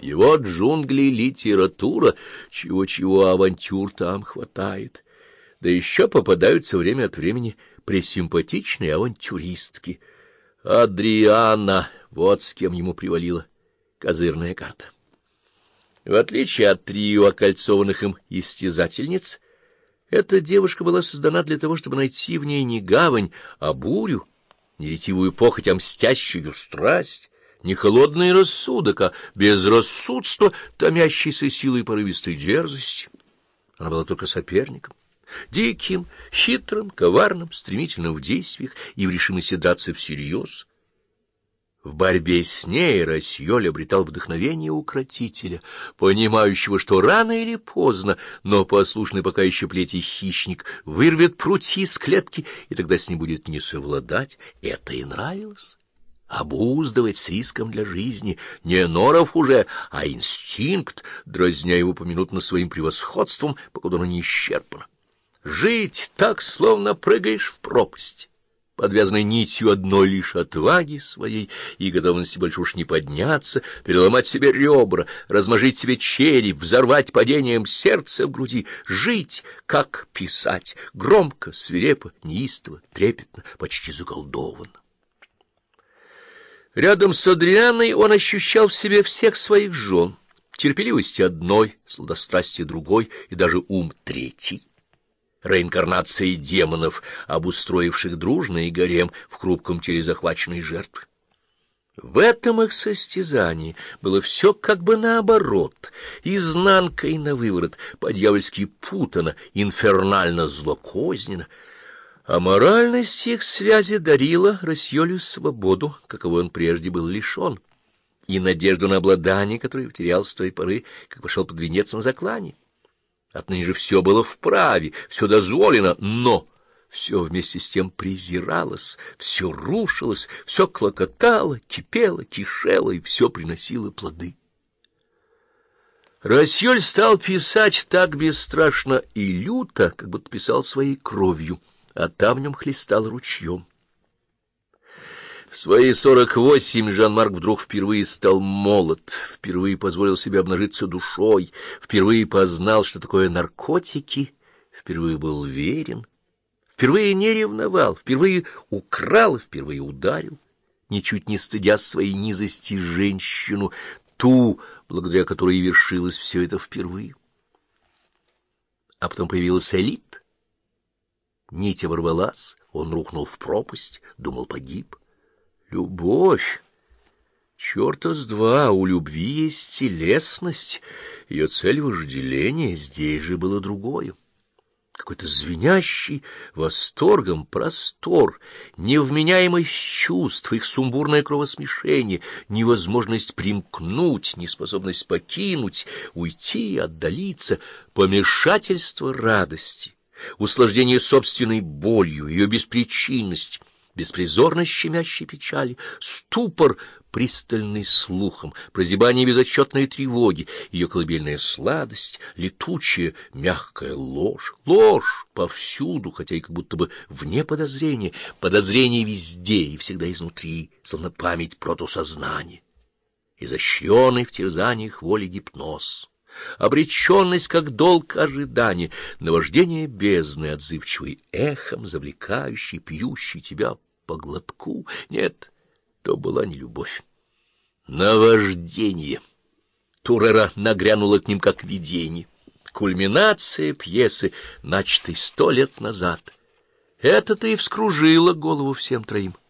Его джунгли — литература, чего-чего авантюр там хватает. Да еще попадаются время от времени пресимпатичные авантюристки. Адриана, вот с кем ему привалила козырная карта. В отличие от трио окольцованных им истязательниц, эта девушка была создана для того, чтобы найти в ней не гавань, а бурю, не ретивую похоть, а мстящую страсть, не холодный рассудок, а безрассудство, томящейся силой порывистой дерзости. Она была только соперником, диким, хитрым, коварным, стремительным в действиях и в решимости драться всерьез. В борьбе с ней Рассьоль обретал вдохновение укротителя, понимающего, что рано или поздно, но послушный пока еще плети хищник вырвет прутья из клетки, и тогда с ним будет не совладать. Это и нравилось. Обуздывать с риском для жизни не норов уже, а инстинкт, дразня его поминутно своим превосходством, покуда оно не исчерпано. Жить так, словно прыгаешь в пропасть, подвязанной нитью одной лишь отваги своей и готовности больше уж не подняться, переломать себе ребра, размажить себе череп, взорвать падением сердца в груди, жить, как писать, громко, свирепо, неистово, трепетно, почти заколдованно. Рядом с Адрианой он ощущал в себе всех своих жен, терпеливость одной, сладострастие другой и даже ум третий. Реинкарнации демонов, обустроивших дружный гарем в хрупком теле захваченной жертвы. В этом их состязании было все как бы наоборот, изнанкой на выворот, по-дьявольски путано, инфернально злокозненно. А моральность их связи дарила Рассьолю свободу, каковой он прежде был лишен, и надежду на обладание, которую потерял с той поры, как пошел под венец на заклане. Отныне же все было вправе, все дозволено, но все вместе с тем презиралось, все рушилось, все клокотало, кипело, кишело и все приносило плоды. Рассьоль стал писать так бесстрашно и люто, как будто писал своей кровью, а там в нем хлестал ручьем. В свои 48 Жан-Марк вдруг впервые стал молод, впервые позволил себе обнажиться душой, впервые познал, что такое наркотики, впервые был верен, впервые не ревновал, впервые украл, впервые ударил, ничуть не стыдя своей низости женщину, ту, благодаря которой и вершилось все это впервые. А потом появилась Элит. Нить оборвалась, он рухнул в пропасть, думал, погиб. Любовь! Чёрта с два, у любви есть телесность, ее цель — вожделение, здесь же было другое. Какой-то звенящий восторгом простор, невменяемость чувств, их сумбурное кровосмешение, невозможность примкнуть, неспособность покинуть, уйти, отдалиться, помешательство радости, услаждение собственной болью, ее беспричинность, беспризорность щемящей печали, ступор, пристальный слухом, прозябание безотчетной тревоги, ее колыбельная сладость, летучая, мягкая ложь. Ложь повсюду, хотя и как будто бы вне подозрения, подозрение везде и всегда изнутри, словно память протосознания. Изощренный в терзаниях воли гипноз. Обреченность, как долг ожидания, наваждение бездны, отзывчивый эхом, завлекающий, пьющий тебя по глотку. Нет, то была не любовь. Наваждение. Турера нагрянула к ним как видение. Кульминация пьесы, начатой 100 лет назад. Это-то и вскружило голову всем троим.